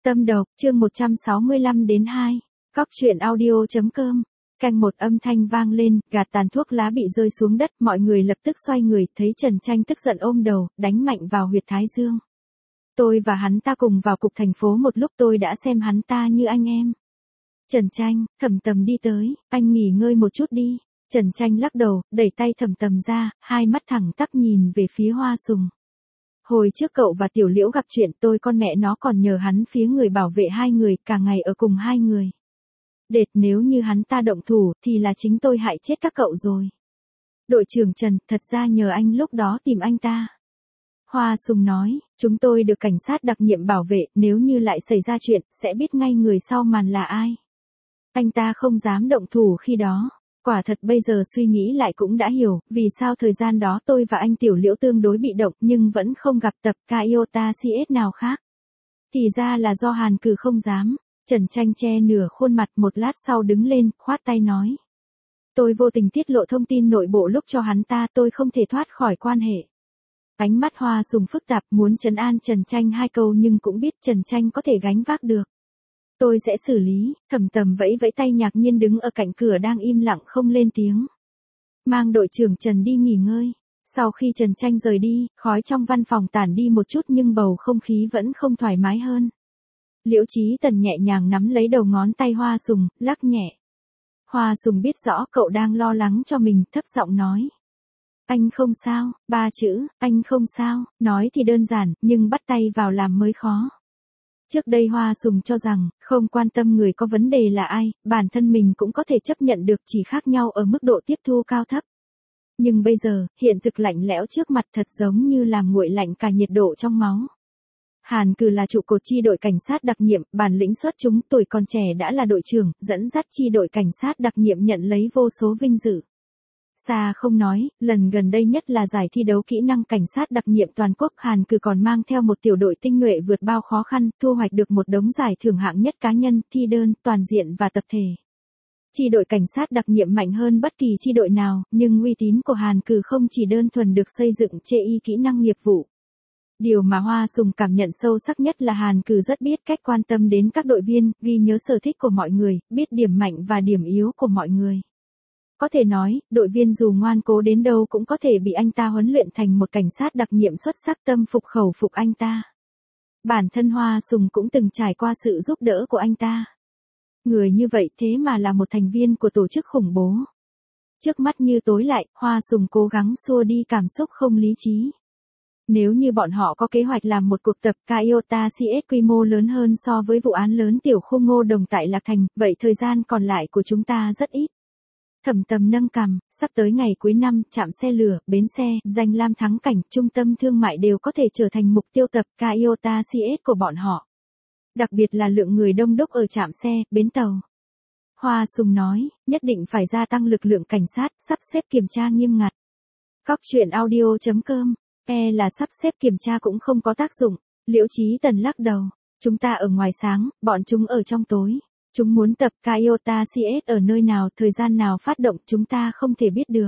Tâm độc, chương 165 đến 2. Cóc truyện audio.com. Canh một âm thanh vang lên, gạt tàn thuốc lá bị rơi xuống đất, mọi người lập tức xoay người, thấy Trần Tranh tức giận ôm đầu, đánh mạnh vào huyệt thái dương. Tôi và hắn ta cùng vào cục thành phố một lúc, tôi đã xem hắn ta như anh em. Trần Tranh, Thẩm Tầm đi tới, anh nghỉ ngơi một chút đi. Trần Tranh lắc đầu, đẩy tay Thẩm Tầm ra, hai mắt thẳng tắp nhìn về phía Hoa Sùng. Hồi trước cậu và Tiểu Liễu gặp chuyện, tôi con mẹ nó còn nhờ hắn phía người bảo vệ hai người, cả ngày ở cùng hai người. Đệt, nếu như hắn ta động thủ, thì là chính tôi hại chết các cậu rồi. Đội trưởng Trần, thật ra nhờ anh lúc đó tìm anh ta. Hoa Sùng nói, chúng tôi được cảnh sát đặc nhiệm bảo vệ, nếu như lại xảy ra chuyện, sẽ biết ngay người sau màn là ai. Anh ta không dám động thủ khi đó. Quả thật bây giờ suy nghĩ lại cũng đã hiểu, vì sao thời gian đó tôi và anh Tiểu Liễu tương đối bị động nhưng vẫn không gặp tập ca iota CS nào khác. Thì ra là do Hàn Cừ không dám. Trần Tranh che nửa khuôn mặt, một lát sau đứng lên, khoát tay nói. Tôi vô tình tiết lộ thông tin nội bộ lúc cho hắn ta, tôi không thể thoát khỏi quan hệ. Ánh mắt Hoa Sùng phức tạp, muốn trấn an Trần Tranh hai câu nhưng cũng biết Trần Tranh có thể gánh vác được. Tôi sẽ xử lý. Thẩm Tầm vẫy vẫy tay, ngạc nhiên đứng ở cạnh cửa đang im lặng không lên tiếng. Mang đội trưởng Trần đi nghỉ ngơi. Sau khi Trần Tranh rời đi, khói trong văn phòng tản đi một chút nhưng bầu không khí vẫn không thoải mái hơn. Liễu Chí Tần nhẹ nhàng nắm lấy đầu ngón tay Hoa Sùng, lắc nhẹ. Hoa Sùng biết rõ cậu đang lo lắng cho mình, thấp giọng nói. Anh không sao, ba chữ, anh không sao, nói thì đơn giản, nhưng bắt tay vào làm mới khó. Trước đây Hoa Sùng cho rằng, không quan tâm người có vấn đề là ai, bản thân mình cũng có thể chấp nhận được, chỉ khác nhau ở mức độ tiếp thu cao thấp. Nhưng bây giờ, hiện thực lạnh lẽo trước mặt thật giống như làm nguội lạnh cả nhiệt độ trong máu. Hàn Cừ là trụ cột chi đội cảnh sát đặc nhiệm, bản lĩnh xuất chúng, tuổi còn trẻ đã là đội trưởng, dẫn dắt chi đội cảnh sát đặc nhiệm nhận lấy vô số vinh dự. Xa không nói, lần gần đây nhất là giải thi đấu kỹ năng cảnh sát đặc nhiệm toàn quốc, Hàn Cừ còn mang theo một tiểu đội tinh nhuệ vượt bao khó khăn, thu hoạch được một đống giải thưởng hạng nhất cá nhân, thi đơn, toàn diện và tập thể. Chi đội cảnh sát đặc nhiệm mạnh hơn bất kỳ chi đội nào, nhưng uy tín của Hàn Cừ không chỉ đơn thuần được xây dựng trên kỹ năng nghiệp vụ. Điều mà Hoa Sùng cảm nhận sâu sắc nhất là Hàn Cừ rất biết cách quan tâm đến các đội viên, ghi nhớ sở thích của mọi người, biết điểm mạnh và điểm yếu của mọi người. Có thể nói, đội viên dù ngoan cố đến đâu cũng có thể bị anh ta huấn luyện thành một cảnh sát đặc nhiệm xuất sắc, tâm phục khẩu phục anh ta. Bản thân Hoa Sùng cũng từng trải qua sự giúp đỡ của anh ta. Người như vậy thế mà là một thành viên của tổ chức khủng bố. Trước mắt như tối lại, Hoa Sùng cố gắng xua đi cảm xúc không lý trí. Nếu như bọn họ có kế hoạch làm một cuộc tập Iota CS quy mô lớn hơn so với vụ án lớn Tiểu Khu Ngô Đồng tại Lạc Thành, vậy thời gian còn lại của chúng ta rất ít. Thẩm Tầm nâng cằm, sắp tới ngày cuối năm, trạm xe lửa, bến xe, danh lam thắng cảnh, trung tâm thương mại đều có thể trở thành mục tiêu tập Iota CS của bọn họ. Đặc biệt là lượng người đông đúc ở trạm xe, bến tàu. Hoa Sùng nói, nhất định phải gia tăng lực lượng cảnh sát, sắp xếp kiểm tra nghiêm ngặt. Cóc truyện audio.com. Là sắp xếp kiểm tra cũng không có tác dụng. Liễu Chí Tần lắc đầu. Chúng ta ở ngoài sáng, bọn chúng ở trong tối. Chúng muốn tập Iota CS ở nơi nào, thời gian nào phát động, chúng ta không thể biết được.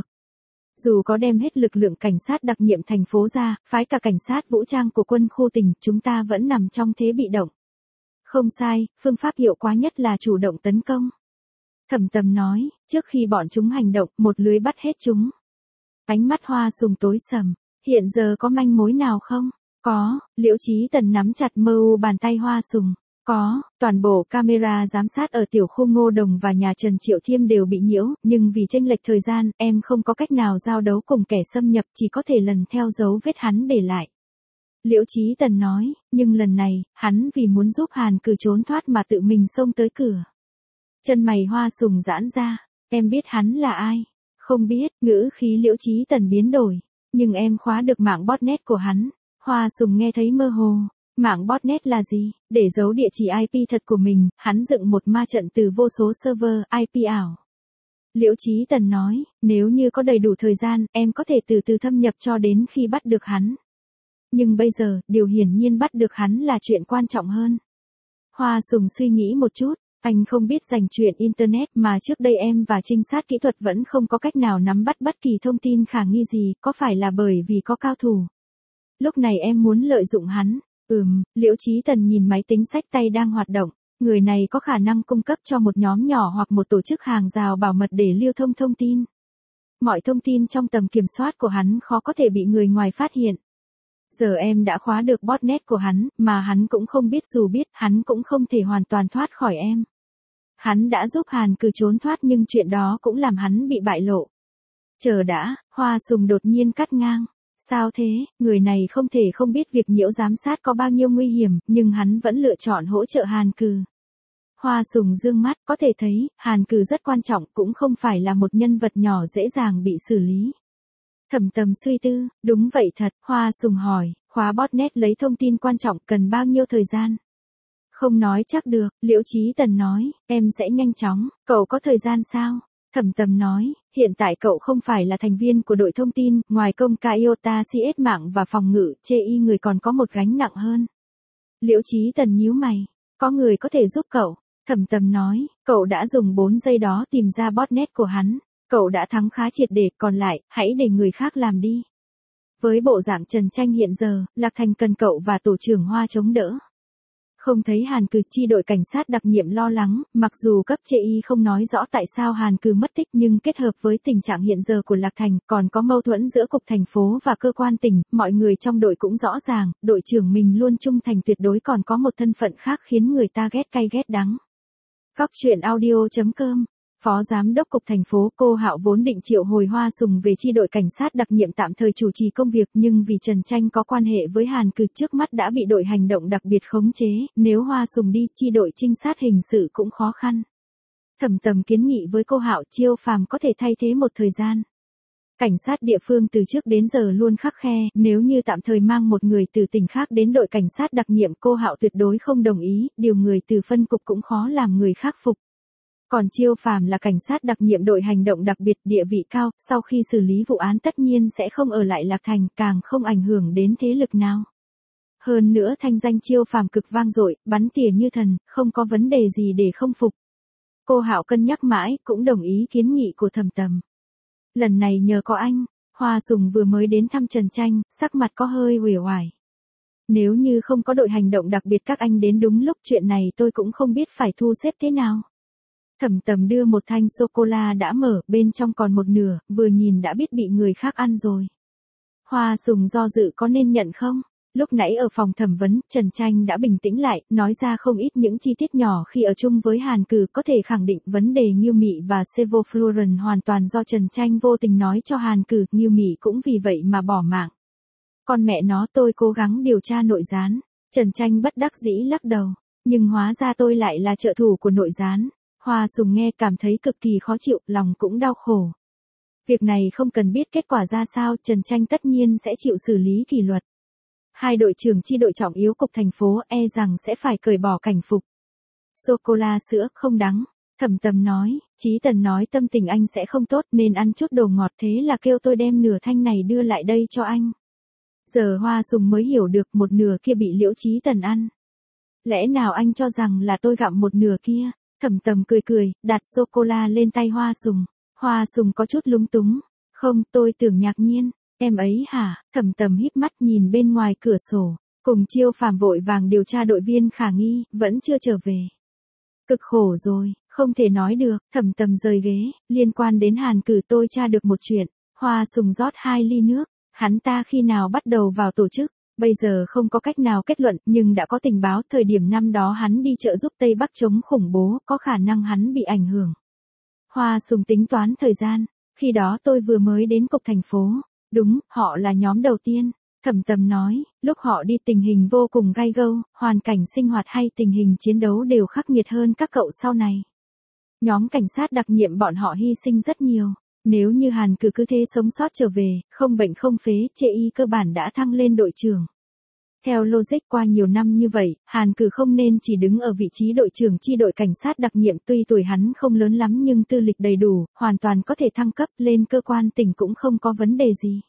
Dù có đem hết lực lượng cảnh sát đặc nhiệm thành phố ra, phái cả cảnh sát vũ trang của quân khu tỉnh, chúng ta vẫn nằm trong thế bị động. Không sai, phương pháp hiệu quả nhất là chủ động tấn công. Thẩm Tầm nói, trước khi bọn chúng hành động, một lưới bắt hết chúng. Ánh mắt Hoa Sùng tối sầm. Hiện giờ có manh mối nào không? Có. Liễu Chí Tần nắm chặt bàn tay Hoa Sùng. Có, toàn bộ camera giám sát ở Tiểu Khu Ngô Đồng và nhà Trần Triệu Thiêm đều bị nhiễu, nhưng vì chênh lệch thời gian, em không có cách nào giao đấu cùng kẻ xâm nhập, chỉ có thể lần theo dấu vết hắn để lại. Liễu Chí Tần nói, nhưng lần này, hắn vì muốn giúp Hàn Cừ trốn thoát mà tự mình xông tới cửa. Chân mày Hoa Sùng giãn ra, em biết hắn là ai? Không biết, ngữ khí Liễu Chí Tần biến đổi, nhưng em khóa được mạng botnet của hắn. Hoa Sùng nghe thấy mơ hồ. Mạng botnet là gì? Để giấu địa chỉ IP thật của mình, hắn dựng một ma trận từ vô số server IP ảo. Liễu Chí Tần nói, nếu như có đầy đủ thời gian, em có thể từ từ thâm nhập cho đến khi bắt được hắn. Nhưng bây giờ, điều hiển nhiên bắt được hắn là chuyện quan trọng hơn. Hoa Sùng suy nghĩ một chút, anh không biết dành chuyện Internet mà trước đây em và trinh sát kỹ thuật vẫn không có cách nào nắm bắt bất kỳ thông tin khả nghi gì, có phải là bởi vì có cao thủ? Lúc này em muốn lợi dụng hắn. Liễu Chí Tần nhìn máy tính xách tay đang hoạt động. Người này có khả năng cung cấp cho một nhóm nhỏ hoặc một tổ chức hàng rào bảo mật để lưu thông thông tin. Mọi thông tin trong tầm kiểm soát của hắn khó có thể bị người ngoài phát hiện. Giờ em đã khóa được botnet của hắn, mà hắn cũng không biết, dù biết, hắn cũng không thể hoàn toàn thoát khỏi em. Hắn đã giúp Hàn Cừ trốn thoát nhưng chuyện đó cũng làm hắn bị bại lộ. Chờ đã, Hoa Sùng đột nhiên cắt ngang. Sao thế, người này không thể không biết việc nhiễu giám sát có bao nhiêu nguy hiểm, nhưng hắn vẫn lựa chọn hỗ trợ Hàn Cừ. Hoa Sùng dương mắt, có thể thấy, Hàn Cừ rất quan trọng, cũng không phải là một nhân vật nhỏ dễ dàng bị xử lý. Thẩm Tầm suy tư, đúng vậy thật, Hoa Sùng hỏi, khóa botnet lấy thông tin quan trọng cần bao nhiêu thời gian? Không nói chắc được, Liễu Chí Tần nói, em sẽ nhanh chóng, cậu có thời gian sao? Thẩm Tầm nói, hiện tại cậu không phải là thành viên của đội thông tin, ngoài công ca IOTA CS mạng và phòng ngự, chê y người còn có một gánh nặng hơn. Liễu Chí Tần nhíu mày, có người có thể giúp cậu. Thẩm Tầm nói, cậu đã dùng 4 giây đó tìm ra botnet của hắn. Cậu đã thắng khá triệt để, còn lại, hãy để người khác làm đi. Với bộ dạng Trần Tranh hiện giờ, Lạc Thành cần cậu và tổ trưởng Hoa chống đỡ. Không thấy Hàn Cừ, chi đội cảnh sát đặc nhiệm lo lắng, mặc dù cấp chê y không nói rõ tại sao Hàn Cừ mất tích, nhưng kết hợp với tình trạng hiện giờ của Lạc Thành, còn có mâu thuẫn giữa cục thành phố và cơ quan tỉnh, mọi người trong đội cũng rõ ràng, đội trưởng mình luôn trung thành tuyệt đối, còn có một thân phận khác khiến người ta ghét cay ghét đắng. Góc truyện audio.com. Phó Giám đốc Cục Thành phố Cô Hạo vốn định triệu hồi Hoa Sùng về chi đội cảnh sát đặc nhiệm tạm thời chủ trì công việc, nhưng vì Trần Tranh có quan hệ với Hàn Cừ trước mắt đã bị đội hành động đặc biệt khống chế, nếu Hoa Sùng đi, chi đội trinh sát hình sự cũng khó khăn. Thẩm Tầm kiến nghị với cô Hạo, Chiêu Phàm có thể thay thế một thời gian. Cảnh sát địa phương từ trước đến giờ luôn khắt khe, nếu như tạm thời mang một người từ tỉnh khác đến đội cảnh sát đặc nhiệm, cô Hạo tuyệt đối không đồng ý, điều người từ phân cục cũng khó làm người khác phục. Còn Chiêu Phàm là cảnh sát đặc nhiệm đội hành động đặc biệt, địa vị cao, sau khi xử lý vụ án tất nhiên sẽ không ở lại Lạc Thành, càng không ảnh hưởng đến thế lực nào. Hơn nữa thanh danh Chiêu Phàm cực vang dội, bắn tỉa như thần, không có vấn đề gì để không phục. Cô Hạo cân nhắc mãi, cũng đồng ý kiến nghị của Thẩm Tầm. Lần này nhờ có anh, Hoa Sùng vừa mới đến thăm Trần Tranh, sắc mặt có hơi uể oải. Nếu như không có đội hành động đặc biệt các anh đến đúng lúc, chuyện này tôi cũng không biết phải thu xếp thế nào. Thẩm Tầm đưa một thanh sô-cô-la đã mở, bên trong còn một nửa, vừa nhìn đã biết bị người khác ăn rồi. Hoa Sùng do dự có nên nhận không? Lúc nãy ở phòng thẩm vấn, Trần Tranh đã bình tĩnh lại, nói ra không ít những chi tiết nhỏ khi ở chung với Hàn Cừ, có thể khẳng định vấn đề Ngưu Mị và Sevoflurane hoàn toàn do Trần Tranh vô tình nói cho Hàn Cừ, Ngưu Mị cũng vì vậy mà bỏ mạng. Con mẹ nó, tôi cố gắng điều tra nội gián. Trần Tranh bất đắc dĩ lắc đầu, nhưng hóa ra tôi lại là trợ thủ của nội gián. Hoa Sùng nghe cảm thấy cực kỳ khó chịu, lòng cũng đau khổ. Việc này không cần biết kết quả ra sao, Trần Tranh tất nhiên sẽ chịu xử lý kỷ luật. Hai đội trưởng chi đội trọng yếu cục thành phố e rằng sẽ phải cởi bỏ cảnh phục. Sô-cô-la sữa không đắng, Thẩm Tầm nói, Chí Tần nói tâm tình anh sẽ không tốt nên ăn chút đồ ngọt, thế là kêu tôi đem nửa thanh này đưa lại đây cho anh. Giờ Hoa Sùng mới hiểu được một nửa kia bị Liễu Chí Tần ăn. Lẽ nào anh cho rằng là tôi gặm một nửa kia? Thẩm Tầm cười cười, đặt sô-cô-la lên tay Hoa Sùng. Hoa Sùng có chút lúng túng. Không, tôi tưởng Ngạc Nhiên. Em ấy hả? Thẩm Tầm híp mắt nhìn bên ngoài cửa sổ. Cùng Chiêu Phàm vội vàng điều tra đội viên khả nghi, vẫn chưa trở về. Cực khổ rồi, không thể nói được. Thẩm Tầm rời ghế, liên quan đến Hàn Cừ tôi tra được một chuyện. Hoa Sùng rót 2 ly nước. Hắn ta khi nào bắt đầu vào tổ chức? Bây giờ không có cách nào kết luận, nhưng đã có tình báo, thời điểm năm đó hắn đi trợ giúp Tây Bắc chống khủng bố, có khả năng hắn bị ảnh hưởng. Hoa Sùng tính toán thời gian, khi đó tôi vừa mới đến cục thành phố. Đúng, họ là nhóm đầu tiên. Thẩm Tầm nói, lúc họ đi tình hình vô cùng gay go, hoàn cảnh sinh hoạt hay tình hình chiến đấu đều khắc nghiệt hơn các cậu sau này. Nhóm cảnh sát đặc nhiệm bọn họ hy sinh rất nhiều. Nếu như Hàn Cừ cứ thế sống sót trở về, không bệnh không phế, chê y cơ bản đã thăng lên đội trưởng. Theo logic qua nhiều năm như vậy, Hàn Cừ không nên chỉ đứng ở vị trí đội trưởng chi đội cảnh sát đặc nhiệm, tuy tuổi hắn không lớn lắm nhưng tư lịch đầy đủ, hoàn toàn có thể thăng cấp lên cơ quan tỉnh cũng không có vấn đề gì.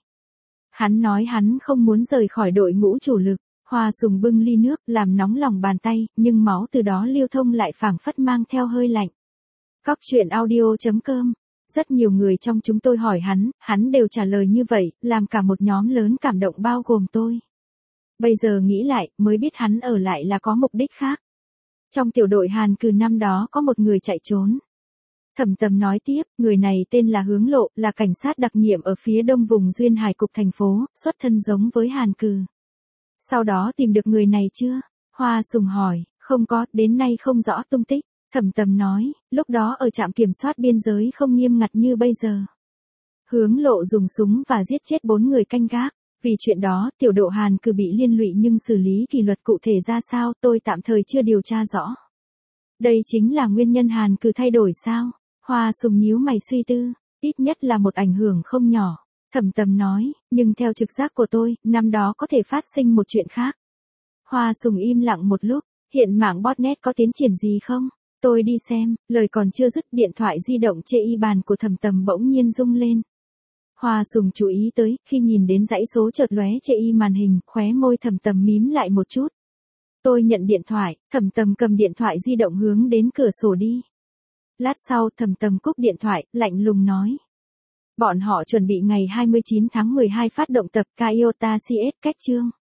Hắn nói hắn không muốn rời khỏi đội ngũ chủ lực. Hoa Sùng bưng ly nước, làm nóng lòng bàn tay, nhưng máu từ đó lưu thông lại phảng phất mang theo hơi lạnh. Góc truyện audio.com. Rất nhiều người trong chúng tôi hỏi hắn đều trả lời như vậy, làm cả một nhóm lớn cảm động bao gồm tôi. Bây giờ nghĩ lại, mới biết hắn ở lại là có mục đích khác. Trong tiểu đội Hàn Cừ năm đó có một người chạy trốn. Thẩm Tầm nói tiếp, người này tên là Hướng Lộ, là cảnh sát đặc nhiệm ở phía đông vùng Duyên Hải cục thành phố, xuất thân giống với Hàn Cừ. Sau đó tìm được người này chưa? Hoa Sùng hỏi, không có, đến nay không rõ tung tích. Thẩm Tầm nói, lúc đó ở trạm kiểm soát biên giới không nghiêm ngặt như bây giờ. Hướng Lộ dùng súng và giết chết 4 người canh gác. Vì chuyện đó, tiểu độ Hàn Cừ bị liên lụy nhưng xử lý kỷ luật cụ thể ra sao tôi tạm thời chưa điều tra rõ. Đây chính là nguyên nhân Hàn Cừ thay đổi sao? Hoa Sùng nhíu mày suy tư, ít nhất là một ảnh hưởng không nhỏ. Thẩm Tầm nói, nhưng theo trực giác của tôi, năm đó có thể phát sinh một chuyện khác. Hoa Sùng im lặng một lúc, hiện mạng botnet có tiến triển gì không? Tôi đi xem, lời còn chưa dứt điện thoại di động chê y bàn của Thẩm Tầm bỗng nhiên rung lên. Hoa Sùng chú ý tới, khi nhìn đến dãy số chợt lóe chê y màn hình, khóe môi Thẩm Tầm mím lại một chút. Tôi nhận điện thoại, Thẩm Tầm cầm điện thoại di động hướng đến cửa sổ đi. Lát sau Thẩm Tầm cúp điện thoại, lạnh lùng nói. Bọn họ chuẩn bị ngày 29 tháng 12 phát động tập Kaiota CS cách chương.